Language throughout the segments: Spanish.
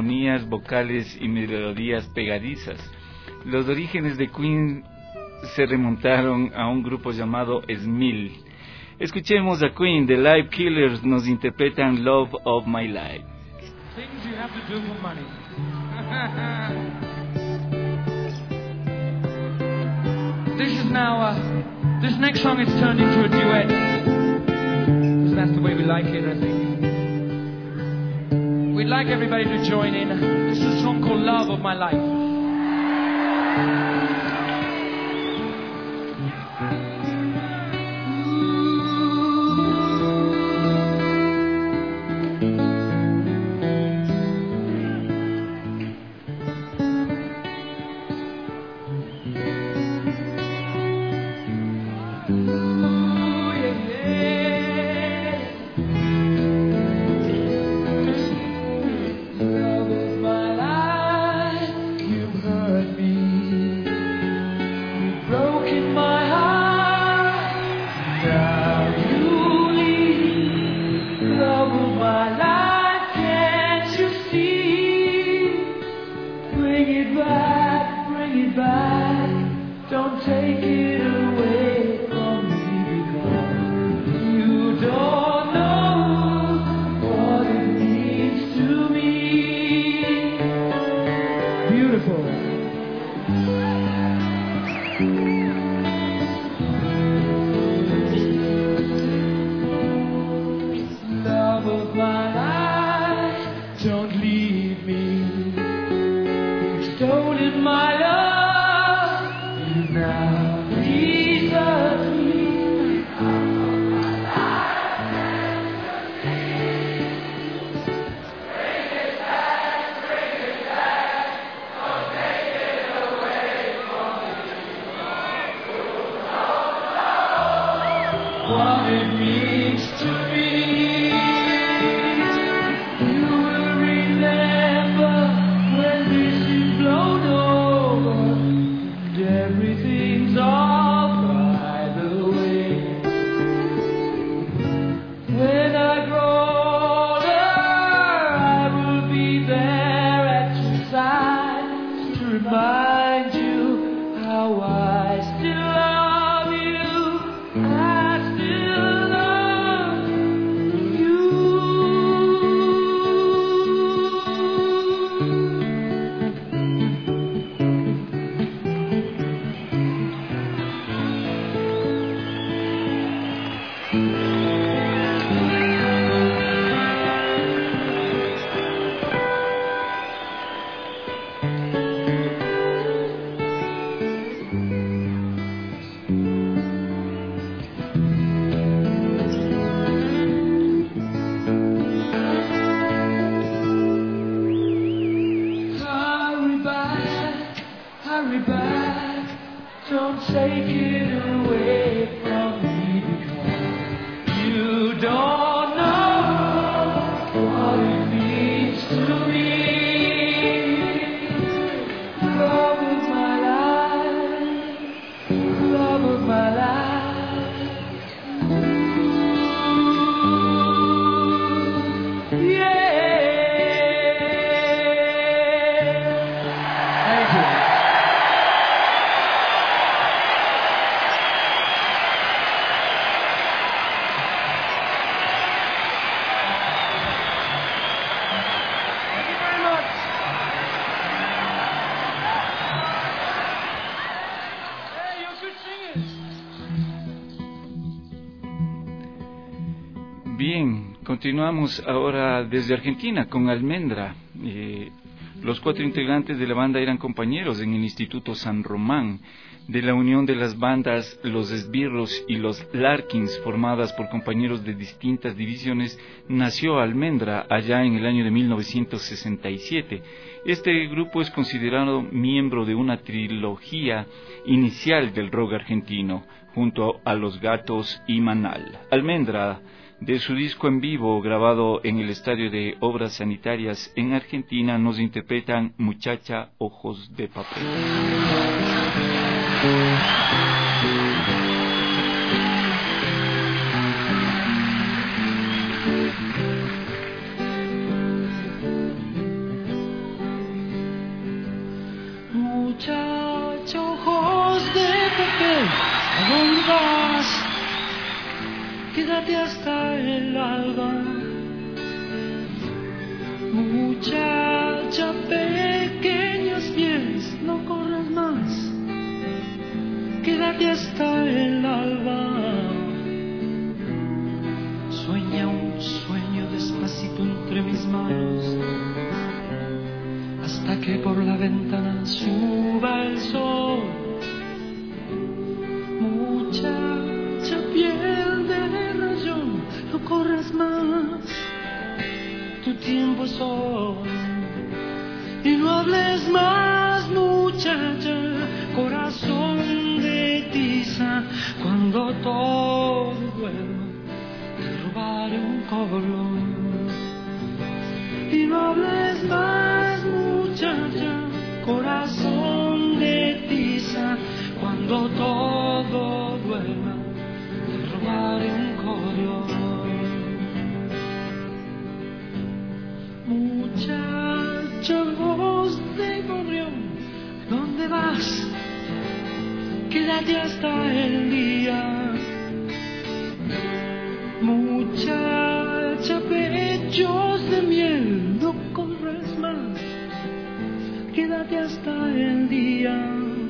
armonías vocales y melodías pegadizas. Los orígenes de Queen se remontaron a un grupo llamado Smil. Escuchemos a Queen, The Live Killers nos interpretan Love of My Life. Things you have to do for money. This next song is turned into a duet. Because that's the way we like it, I think. We'd like everybody to join in. This is a song called Love of My Life. Bien, continuamos ahora desde Argentina con Almendra. Los 4 integrantes de la banda eran compañeros en el Instituto San Román. De la unión de las bandas Los Esbirros y Los Larkins, formadas por compañeros de distintas divisiones, nació Almendra allá en el año de 1967. Este grupo es considerado miembro de una trilogía inicial del rock argentino, junto a Los Gatos y Manal. Almendra, de su disco en vivo grabado en el Estadio de Obras Sanitarias en Argentina, nos interpretan Muchacha Ojos de Papel. ¿A dónde vas? Quédate hasta el alba. Muchacha, pequeños pies, no corras más. Quédate hasta el alba. Sueña un sueño despacito entre mis manos, hasta que por la ventana suba el sol. Muchacha, piel de rayón, no corras más, tu tiempo es hoy. Y no hables más, muchacha, corazón de tiza, cuando todo duerma te robaré un color. Y no hables más, muchacha, corazón de tiza, cuando todo duerma te robaré un color. Muchacha, voz de gorrión, ¿dónde vas? Quédate hasta el día. Muchacha, pechos de miel, no corres más, quédate hasta el día.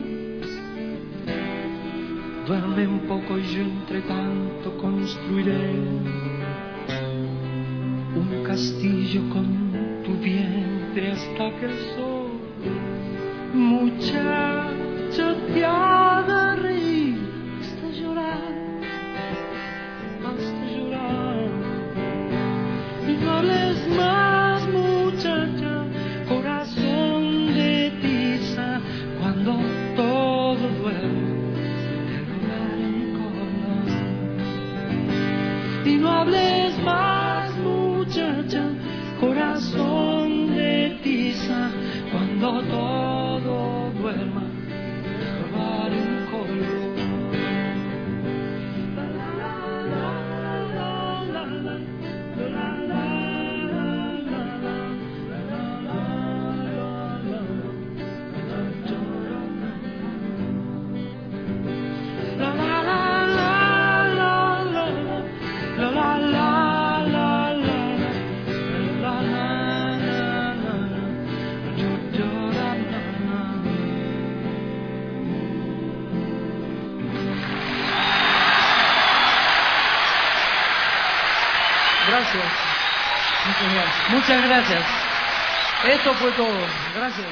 Duerme un poco y yo entre tanto construiré un castillo con tu vientre hasta que el sol. Muchacha, te haga reír hasta llorar, hasta llorar. Y no hables más, muchacha, corazón de tiza, cuando todo duerme te robaré un color. Y no hables más, muchacha, corazón de tiza, cuando todo duerma te robaré un color. Gracias. Muchas gracias. Muchas gracias. Esto fue todo. Gracias.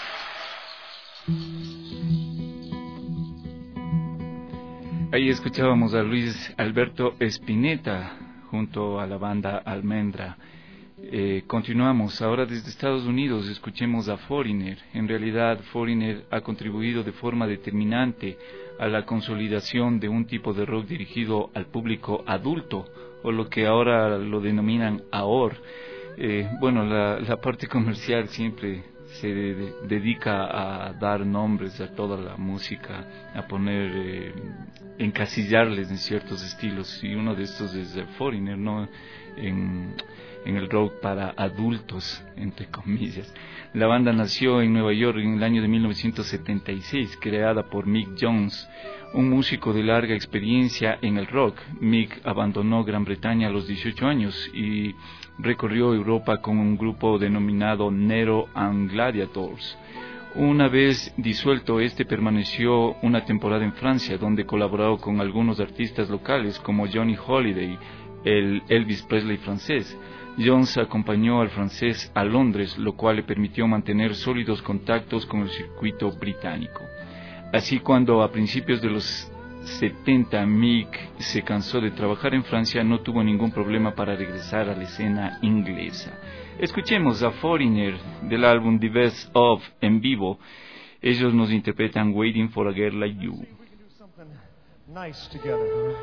Ahí escuchábamos a Luis Alberto Spinetta junto a la banda Almendra. Continuamos ahora desde Estados Unidos. Escuchemos a Foreigner. En realidad, Foreigner ha contribuido de forma determinante a la consolidación de un tipo de rock dirigido al público adulto, o lo que ahora lo denominan AOR. Bueno, la parte comercial siempre se dedica a dar nombres a toda la música, a poner, encasillarles en ciertos estilos, y uno de estos es Foreigner, ¿no? En el rock para adultos, entre comillas. La banda nació en Nueva York en el año de 1976, creada por Mick Jones, un músico de larga experiencia en el rock. Mick abandonó Gran Bretaña a los 18 años y recorrió Europa con un grupo denominado Nero and Gladiators. Una vez disuelto, permaneció una temporada en Francia, donde colaboró con algunos artistas locales como Johnny Holiday, el Elvis Presley francés. Jones acompañó al francés a Londres, lo cual le permitió mantener sólidos contactos con el circuito británico. Así, cuando a principios de los 70 Mick se cansó de trabajar en Francia, no tuvo ningún problema para regresar a la escena inglesa. Escuchemos a Foreigner del álbum The Best Of en vivo. Ellos nos interpretan Waiting for a Girl Like You. Nice together.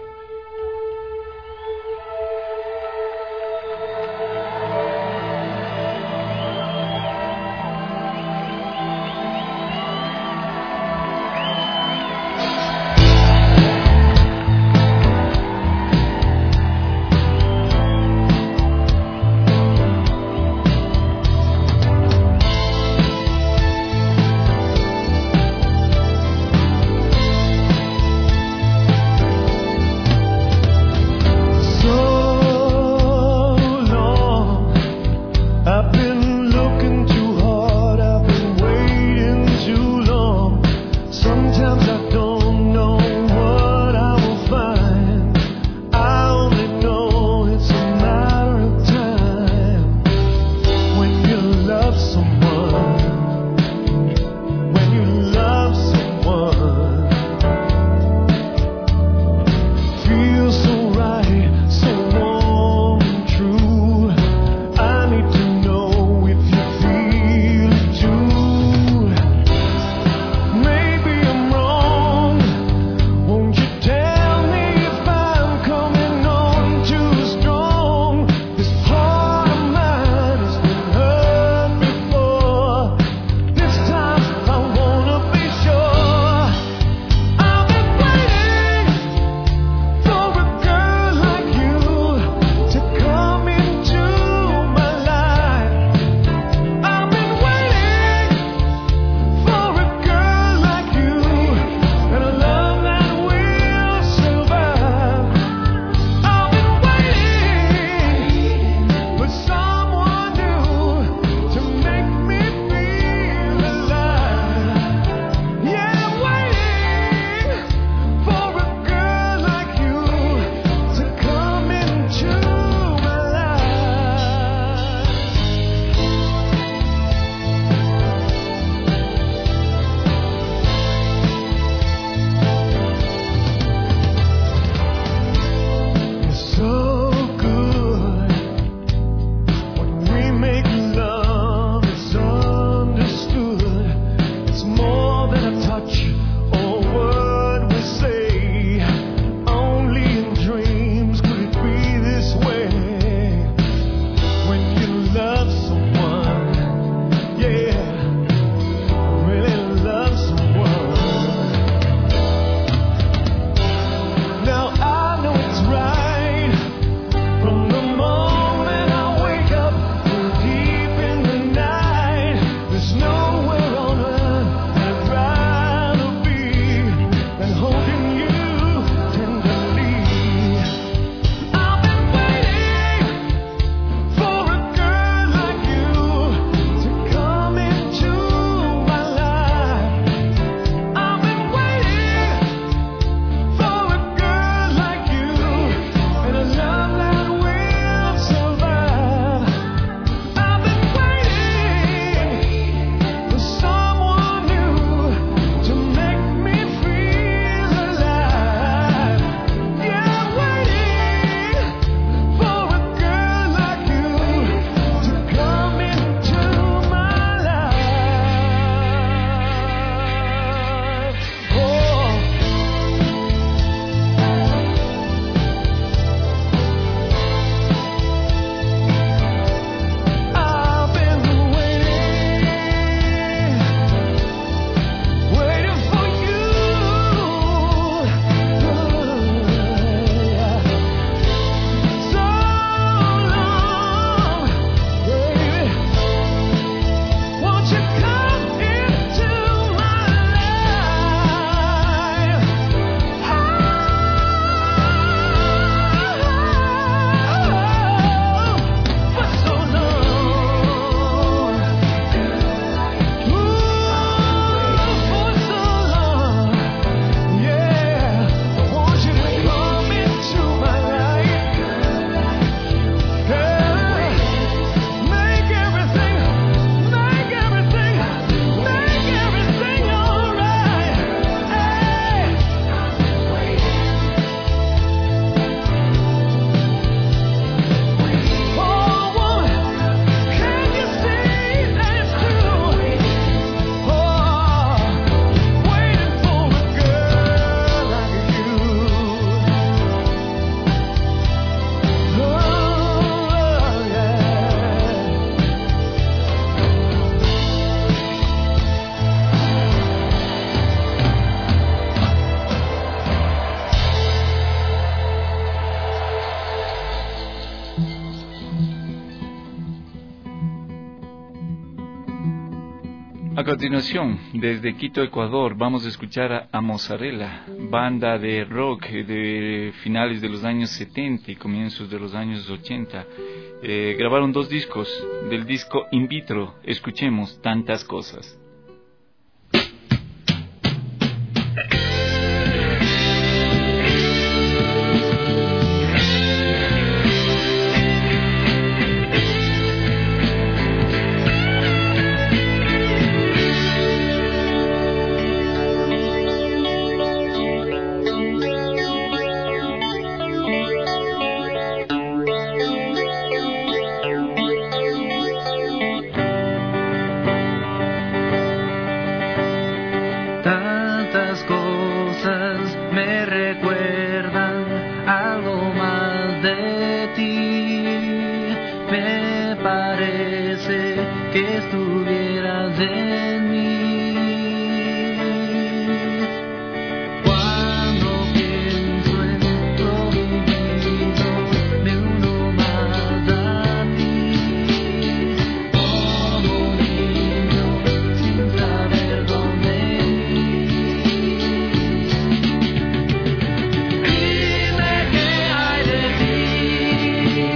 A continuación, desde Quito, Ecuador, vamos a escuchar a Mozzarella, banda de rock de finales de los años 70 y comienzos de los años 80. Grabaron 2 discos. Del disco In Vitro, escuchemos Tantas Cosas.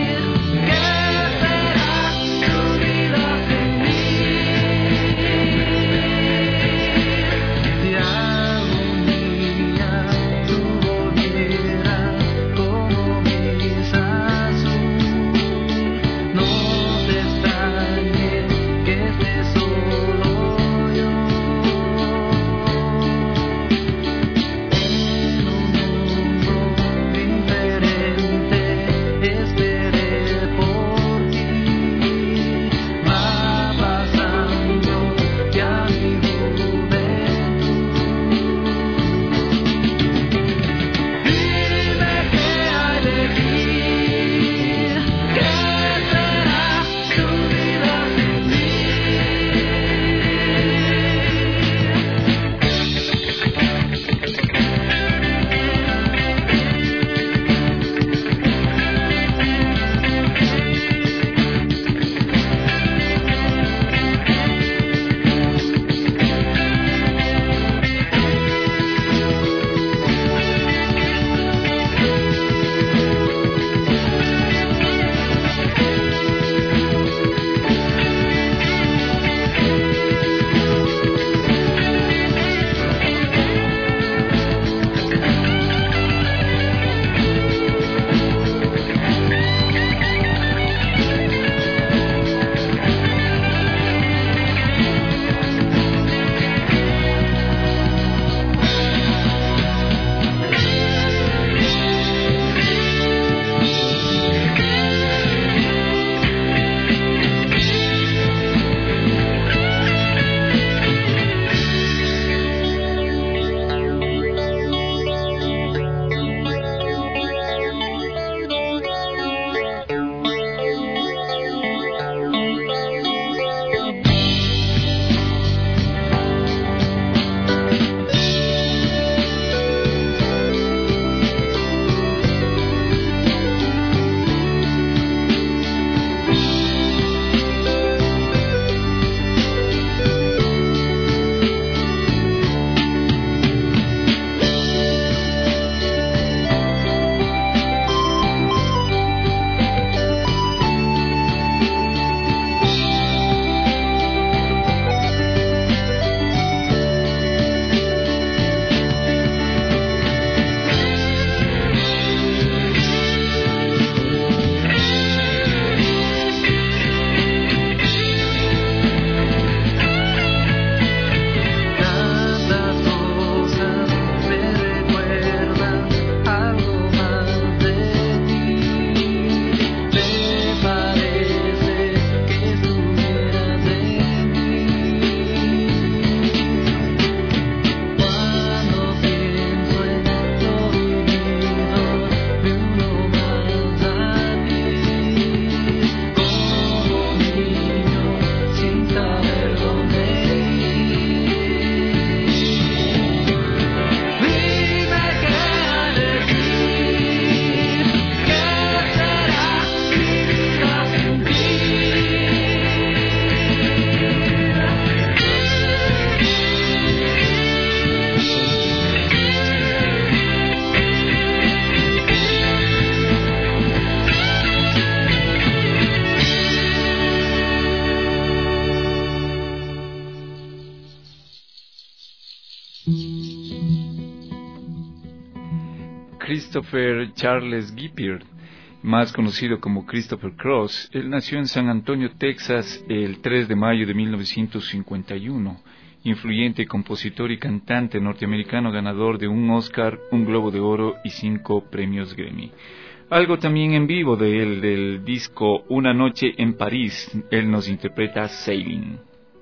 Vida sin mí. Christopher Charles Gifford, más conocido como Christopher Cross. Él nació en San Antonio, Texas, el 3 de mayo de 1951. Influyente compositor y cantante norteamericano, ganador de un Oscar, un Globo de Oro y 5 premios Grammy. Algo también en vivo de él, del disco Una noche en París. Él nos interpreta Sailing.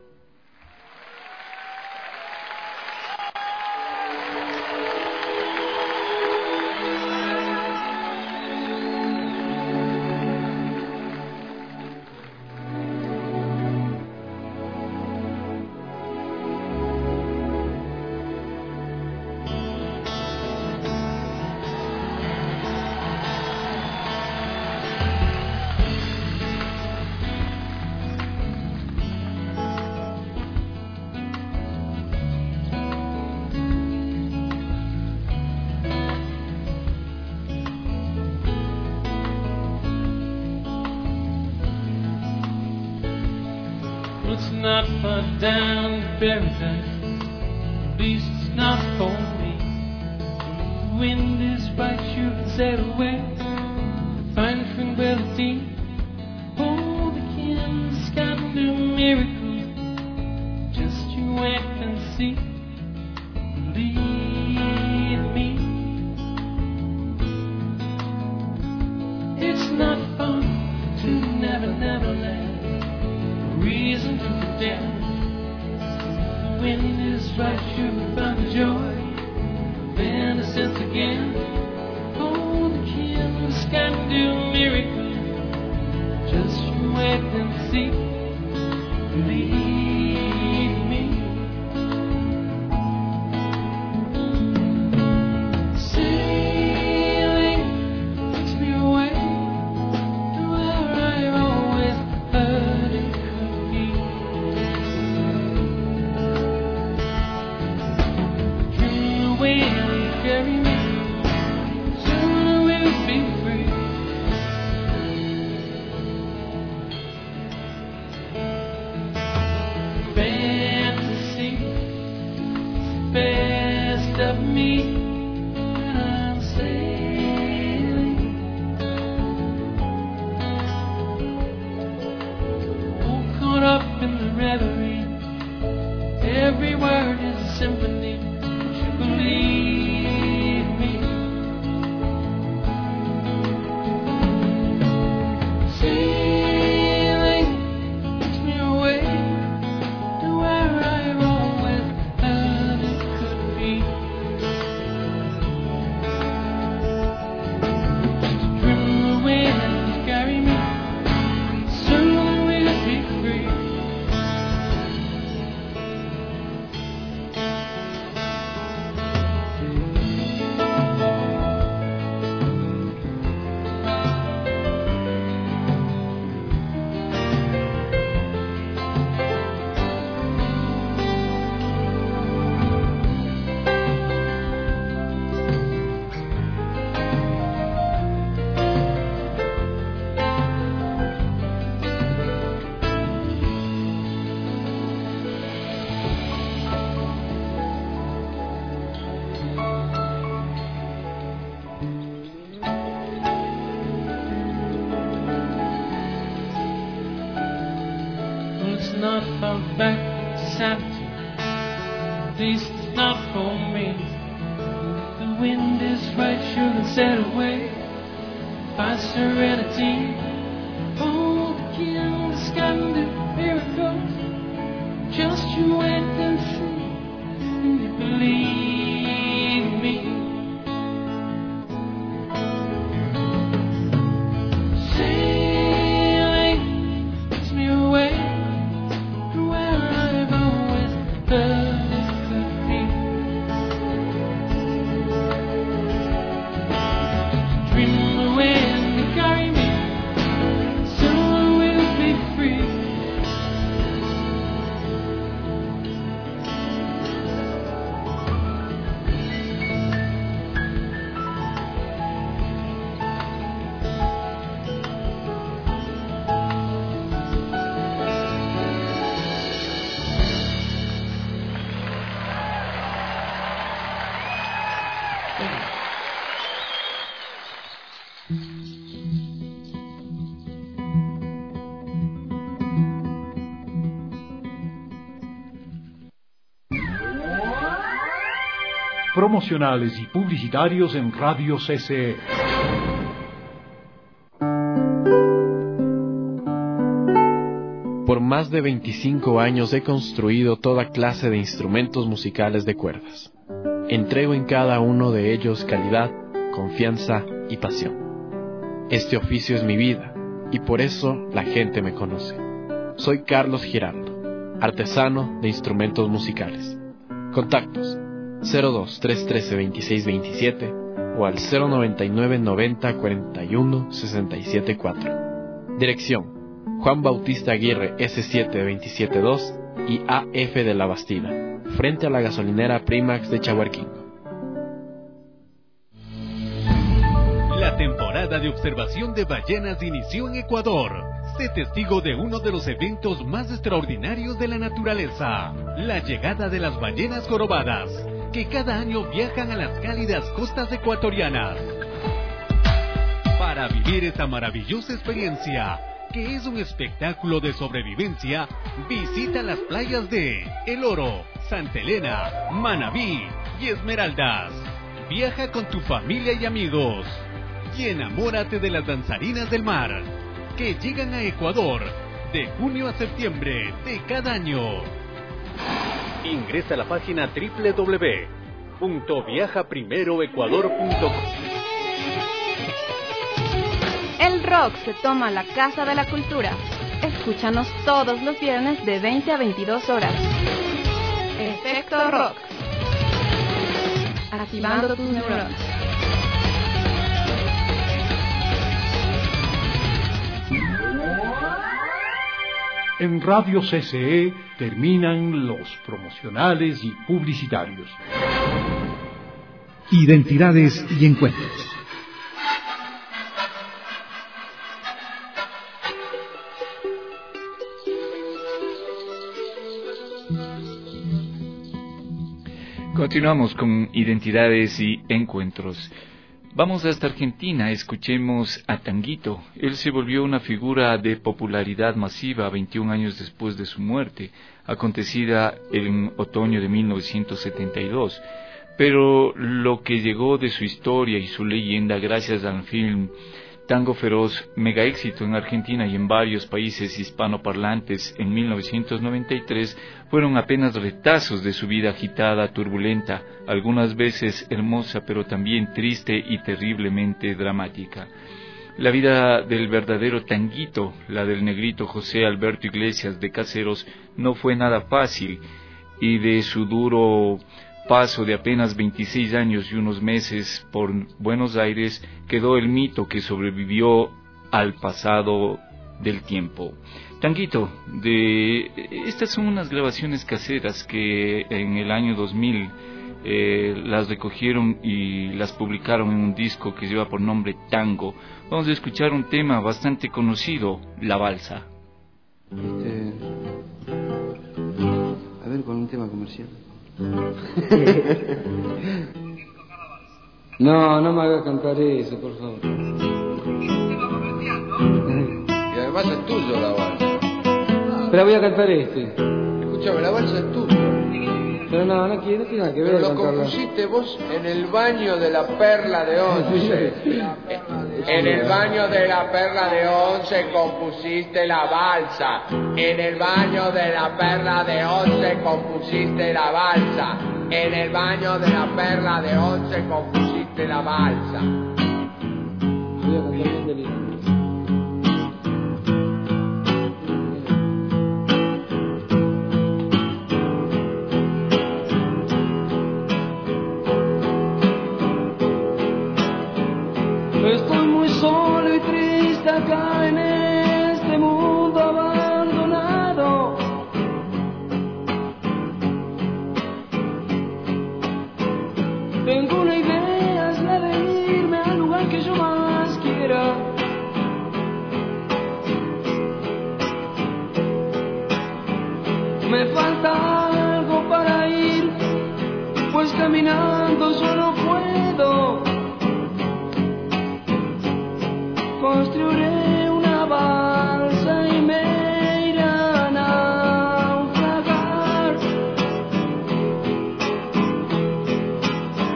It's not far down to paradise. At least it's not for me. The wind is right, you can sail away. Find tranquility. Oh, the king's got a miracle. Just you wait and see. Believe me. It's not far to Never Land. Reason to pretend the wind is right, you found the joy, then a sense again. Oh, the king's can do miracles. Just you wait and see. Believe me. Sailing takes me away to where I've always heard it. Carry me, soon we'll be free. Fantasy, best of me when I'm sailing. Oh, caught up in the reverie, every word is a symphony. Would you believe? Not far back to sanity, at least it's not for me. The wind is right, you can sail away by serenity. Oh, the king's got the miracles. Just you wait and see, and you believe me. Sailing takes me away. promocionales y publicitarios en Radio CCE. Por más de 25 años he construido toda clase de instrumentos musicales de cuerdas. Entrego en cada uno de ellos calidad, confianza y pasión. Este oficio es mi vida y por eso la gente me conoce. Soy Carlos Giraldo, artesano de instrumentos musicales. Contactos 02 313 2627 o al 099 90 41 67 4. Dirección: Juan Bautista Aguirre S7 272 y AF de la Bastida, frente a la gasolinera Primax de Chahuarquingo. La temporada de observación de ballenas inició en Ecuador. Sé testigo de uno de los eventos más extraordinarios de la naturaleza, la llegada de las ballenas jorobadas, que cada año viajan a las cálidas costas ecuatorianas. Para vivir esta maravillosa experiencia, que es un espectáculo de sobrevivencia, visita las playas de El Oro, Santa Elena, Manabí y Esmeraldas. Viaja con tu familia y amigos y enamórate de las danzarinas del mar, que llegan a Ecuador de junio a septiembre de cada año. Ingresa a la página www.viajaprimeroecuador.com. El rock se toma la Casa de la Cultura. Escúchanos todos los viernes de 20 a 22 horas. Efecto Rock. Activando tus neuronas. En Radio CCE terminan los promocionales y publicitarios. Identidades y encuentros. Continuamos con Identidades y Encuentros. Vamos hasta Argentina, escuchemos a Tanguito. Él se volvió una figura de popularidad masiva 21 años después de su muerte, acontecida en otoño de 1972. Pero lo que llegó de su historia y su leyenda gracias al film Tango Feroz, mega éxito en Argentina y en varios países hispanoparlantes en 1993, fueron apenas retazos de su vida agitada, turbulenta, algunas veces hermosa, pero también triste y terriblemente dramática. La vida del verdadero Tanguito, la del negrito José Alberto Iglesias de Caseros, no fue nada fácil, y de su duro paso de apenas 26 años y unos meses por Buenos Aires quedó el mito que sobrevivió al pasado del tiempo. Tanguito, estas son unas grabaciones caseras que en el año 2000 las recogieron y las publicaron en un disco que lleva por nombre Tango. Vamos a escuchar un tema bastante conocido, La Balsa. A ver, con un tema comercial. No, no me hagas cantar eso, por favor. Y además es tuyo la balsa. Pero voy a cantar este. Escúchame, la balsa es tuya. Pero no tiene nada que ver. Pero lo compusiste vos en el baño de la Perla de Once. En el baño de la Perla de Once compusiste la balsa. En el baño de la Perla de Once compusiste la balsa. En el baño de la Perla de Once compusiste la balsa. Voy a cantar bien de lindo. Estoy muy solo y triste acá en este mundo abandonado. Tengo una idea, es la de irme al lugar que yo más quiera. Me falta algo para ir, pues caminando yo no puedo. Construiré una balsa y me iré a naufragar.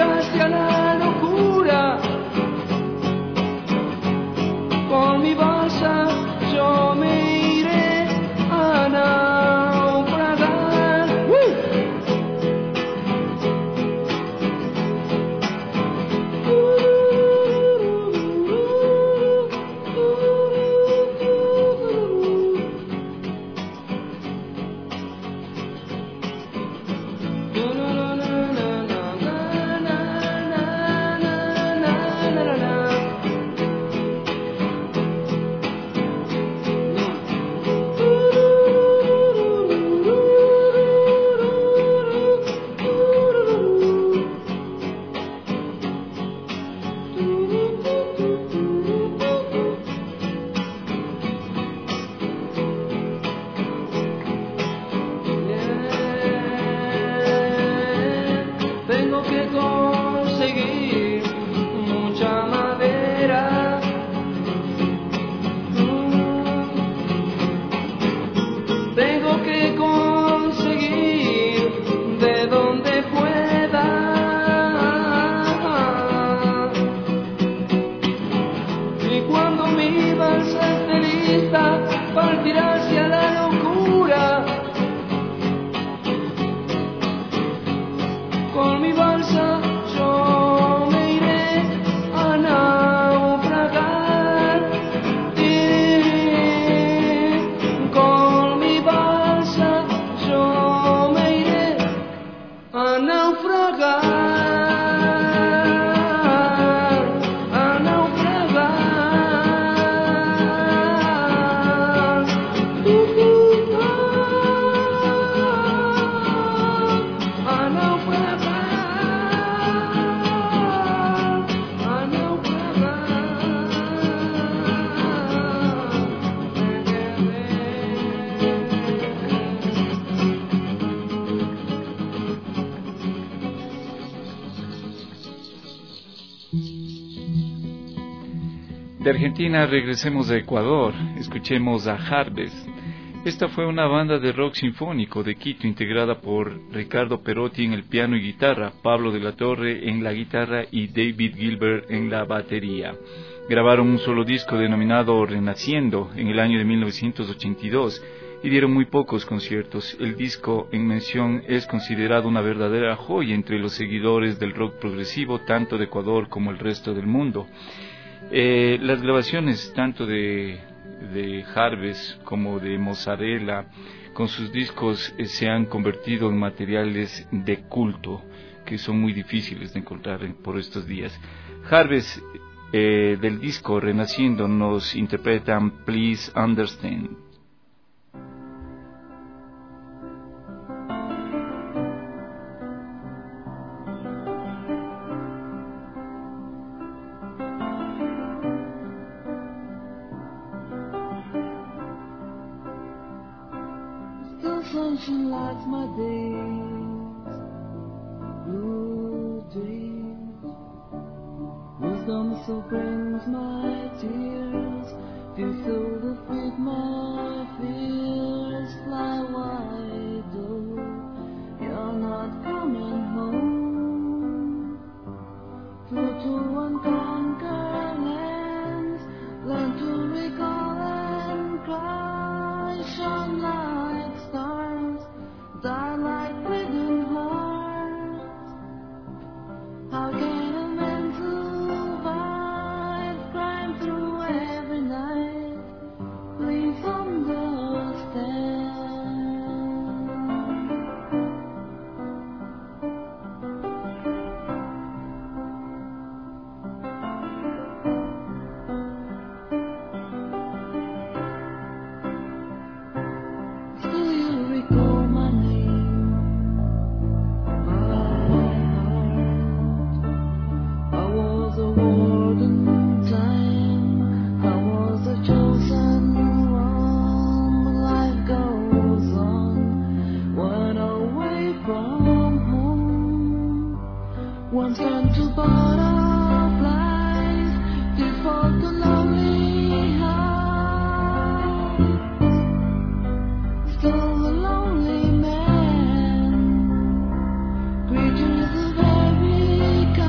partiraste a la locura. Con mi balsa yo me iré a naufragar. Tengo que conseguir mucha madera. Tengo que conseguir de donde pueda. Y cuando mi balsa esté lista, partirá hacia la locura. Con mi balsa yo me iré a naufragar. Con mi balsa yo me iré a naufragar. A naufragar. A naufragar. De Argentina regresemos a Ecuador, escuchemos a Jarbes. Esta fue una banda de rock sinfónico de Quito integrada por Ricardo Perotti en el piano y guitarra, Pablo de la Torre en la guitarra y David Gilbert en la batería. Grabaron un solo disco denominado Renaciendo en el año de 1982 y dieron muy pocos conciertos. El disco en mención es considerado una verdadera joya entre los seguidores del rock progresivo tanto de Ecuador como el resto del mundo. Las grabaciones tanto de Jarbes como de Mozzarella con sus discos se han convertido en materiales de culto que son muy difíciles de encontrar por estos días. Jarbes del disco Renaciendo nos interpretan Please Understand. Sunshine lights my days, blue dreams. Wisdom so brings my tears, to fill the fruit my fears. Fly wide, though you're not coming home. Flow to unconquered lands, learn to recall and cry. Shine like stars, die like prison hearts. How can a man survive, crying through every night? Please understand. Still you recall my name by heart. I was a warden time, I was a chosen one. But life goes on, went away from home. Once turned to butterflies, default to lonely hearts. Still a lonely man, creatures of every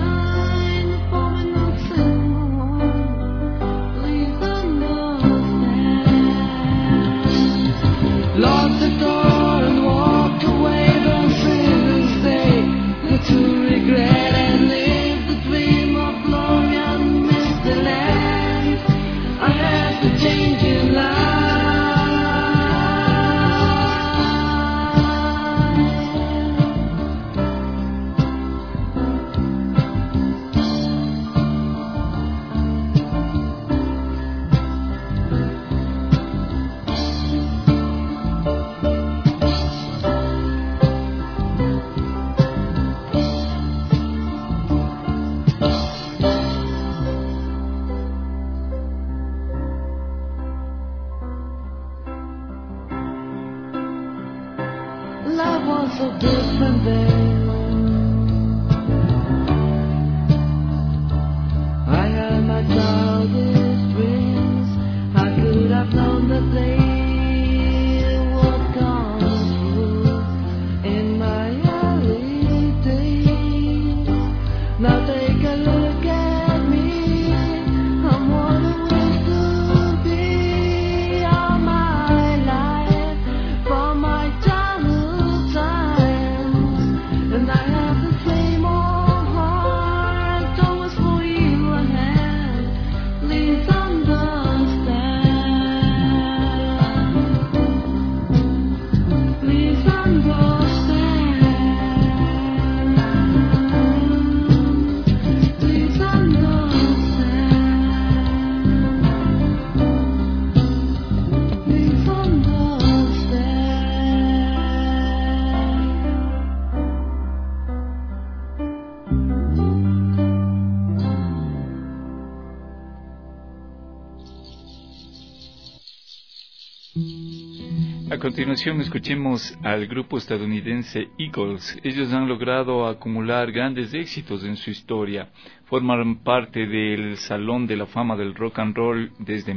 continuación escuchemos al grupo estadounidense Eagles. Ellos han logrado acumular grandes éxitos en su historia. Forman parte del Salón de la Fama del Rock and Roll desde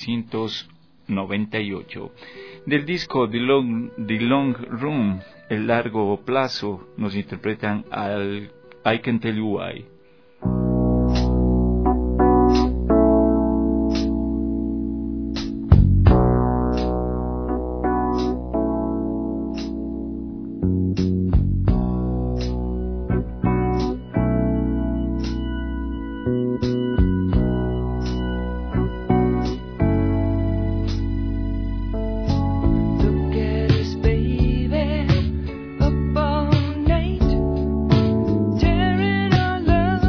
1998. Del disco The Long Room, El Largo Plazo, nos interpretan al I Can Tell You Why. Tearing our love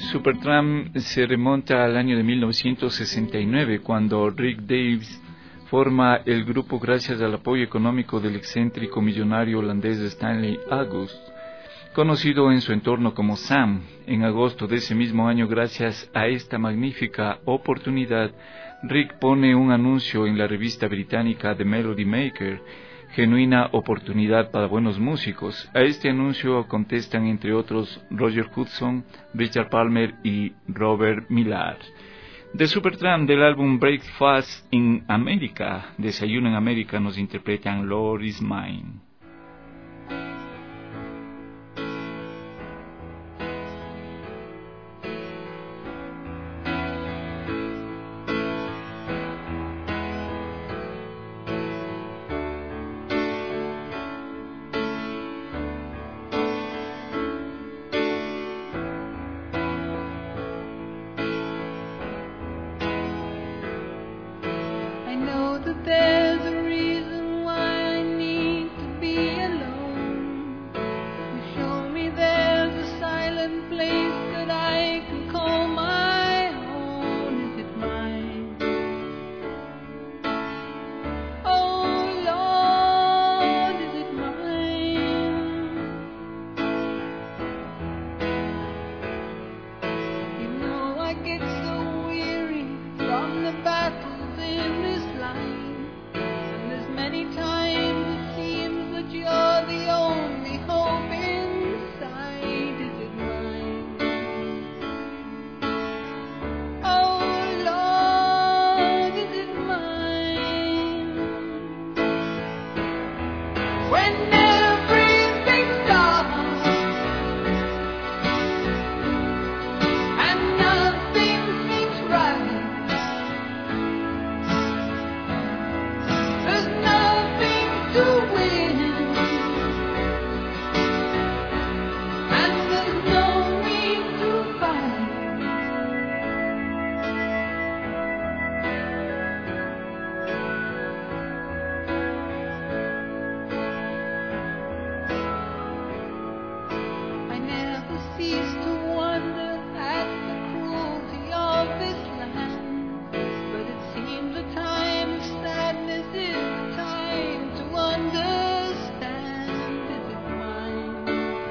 Supertramp se remonta al año de 1969, cuando Rick Davies forma el grupo gracias al apoyo económico del excéntrico millonario holandés Stanley August, conocido en su entorno como Sam. En agosto de ese mismo año, gracias a esta magnífica oportunidad, Rick pone un anuncio en la revista británica The Melody Maker, genuina oportunidad para buenos músicos. A este anuncio contestan entre otros Roger Hudson, Richard Palmer y Robert Millar. De Supertramp, del álbum Breakfast in America, Desayuno en América, nos interpretan Lord Is Mine. There's a reason why I need to be alone. You show me there's a silent place that I can call my own. Is it mine? Oh Lord, is it mine? You know I get so weary from the battles in this line. Many times it seems that you're the only hope inside. Is it mine? Oh Lord, is it mine? When everything's dark and nothing seems right, to win, and there's no need to fight. I never cease to wonder at the cruelty of this land, but it seems a time of sadness is the time to understand. Is it mine?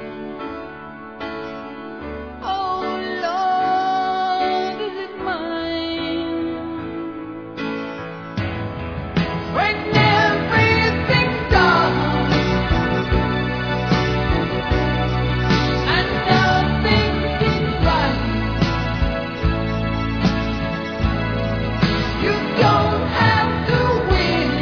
Oh Lord, is it mine? When everything's dark and nothing seems right, you don't have to win.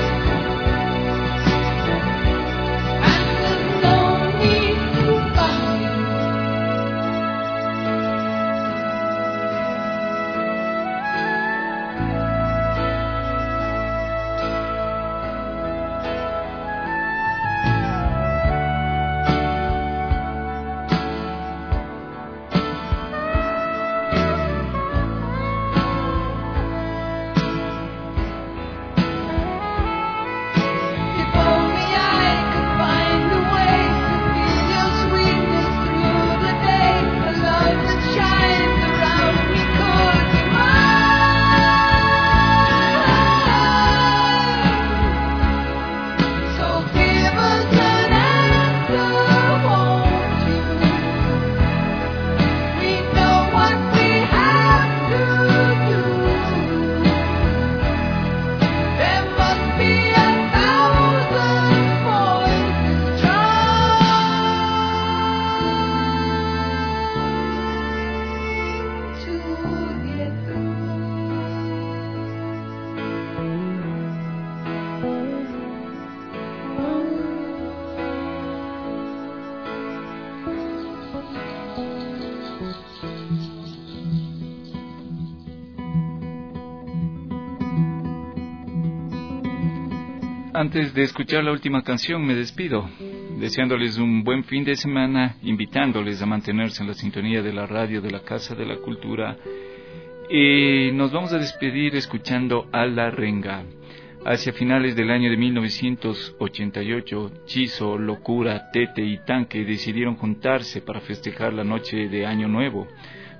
Antes de escuchar la última canción, me despido, deseándoles un buen fin de semana, invitándoles a mantenerse en la sintonía de la radio de la Casa de la Cultura. Y nos vamos a despedir escuchando a La Renga. Hacia finales del año de 1988, Chizo, Locura, Tete y Tanque decidieron juntarse para festejar la noche de Año Nuevo.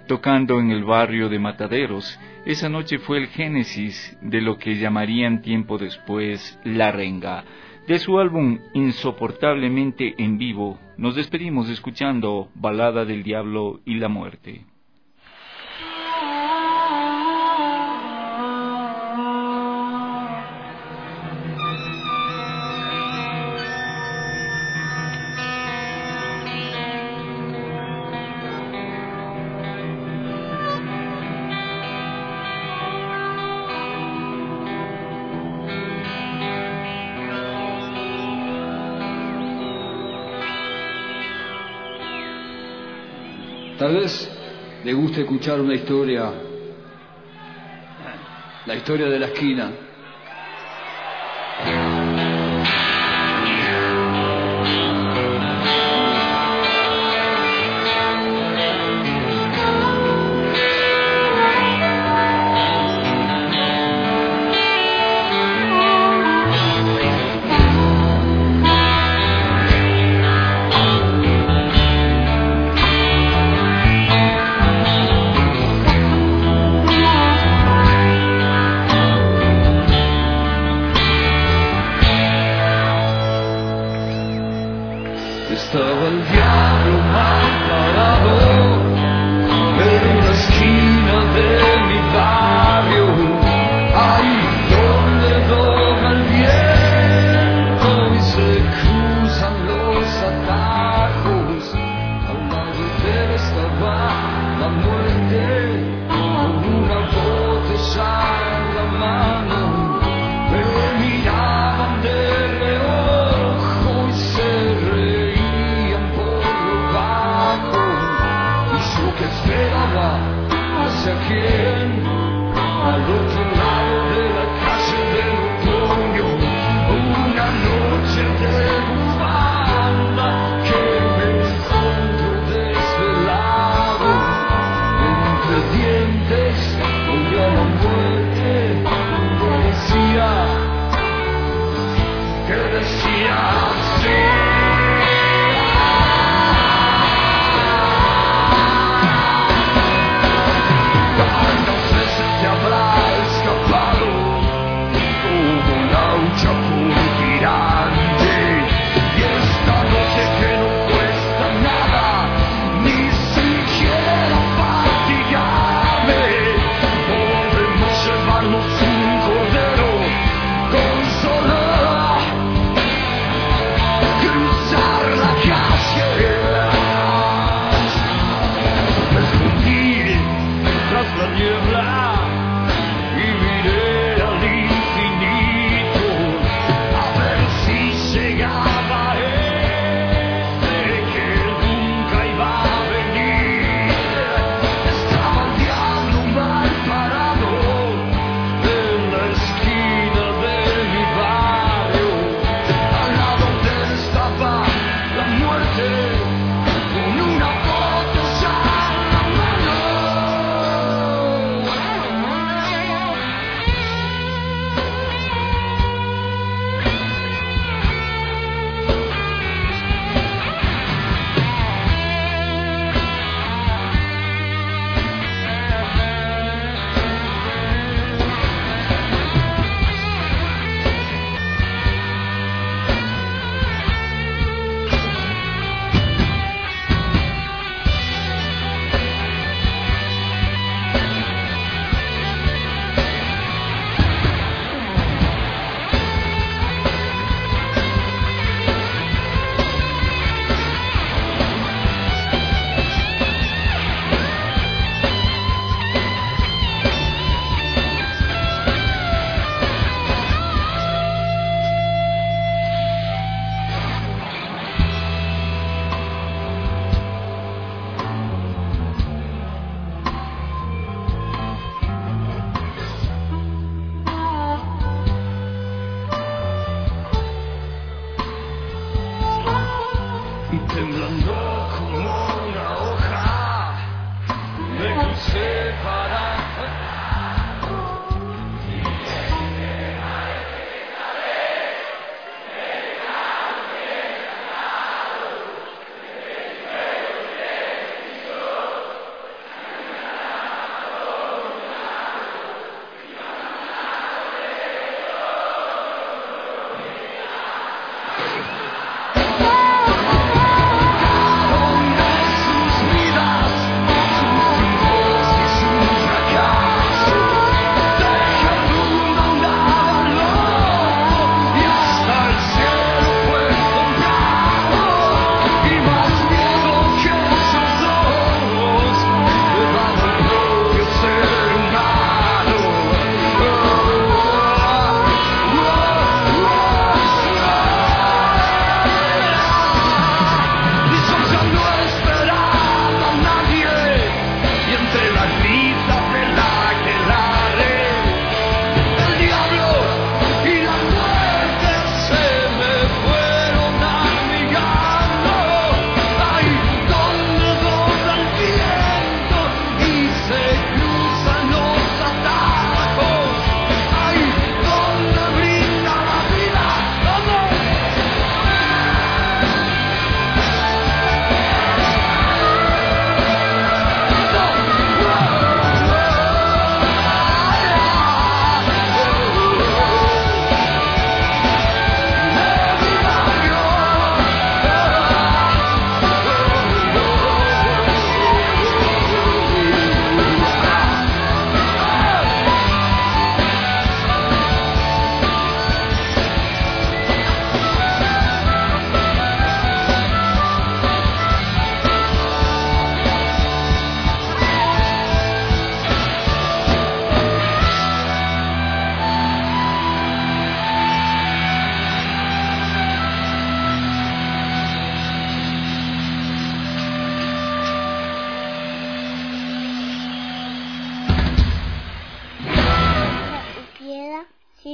tocando en el barrio de Mataderos. Esa noche fue el génesis de lo que llamarían tiempo después La Renga. De su álbum Insoportablemente en Vivo, nos despedimos escuchando Balada del Diablo y la Muerte. Tal vez le guste escuchar una historia, la historia de la esquina. Estaba el diablo mal parado en una esquina de mi barrio, ahí donde dobla el viento y se cruzan los atajos. Al lado de él estaba la muerte con una botella en la mano. Me miraban de reojo y se reían por lo bajo. Y yo que esperaba, ¿hacia quién? Al otro lado de la calle del otoño, una noche de bufanda que me encuentro desvelado. Entre dientes oía la muerte que decía así. ¿Cuántas veces te habrá escapado como una hucha fulgurante? Y esta noche que no cuesta nada, ni siquiera fatigarme, podemos llevarnos un cordero con solo cruzar la calle. Me escondí tras la niebla y miré al infinito a ver si llegaba ese que nunca iba a venir. Estaba el diablo mal parado en la esquina de mi barrio, al lado de él estaba la muerte con una botella en la mano. Y temblando como una hoja, me crucé para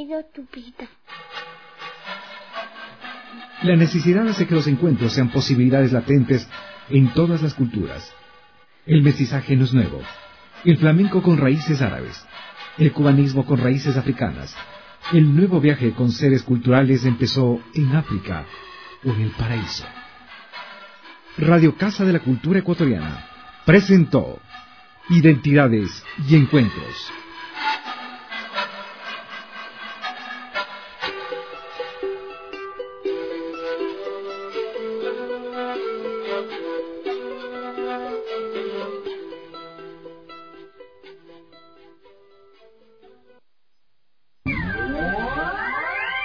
sido tu vida. La necesidad hace que los encuentros sean posibilidades latentes en todas las culturas. El mestizaje no es nuevo. El flamenco con raíces árabes. El cubanismo con raíces africanas. El nuevo viaje con seres culturales empezó en África o en el paraíso. Radio Casa de la Cultura Ecuatoriana presentó Identidades y Encuentros.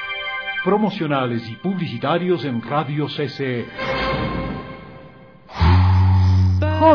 Promocionales y publicitarios en Radio CC.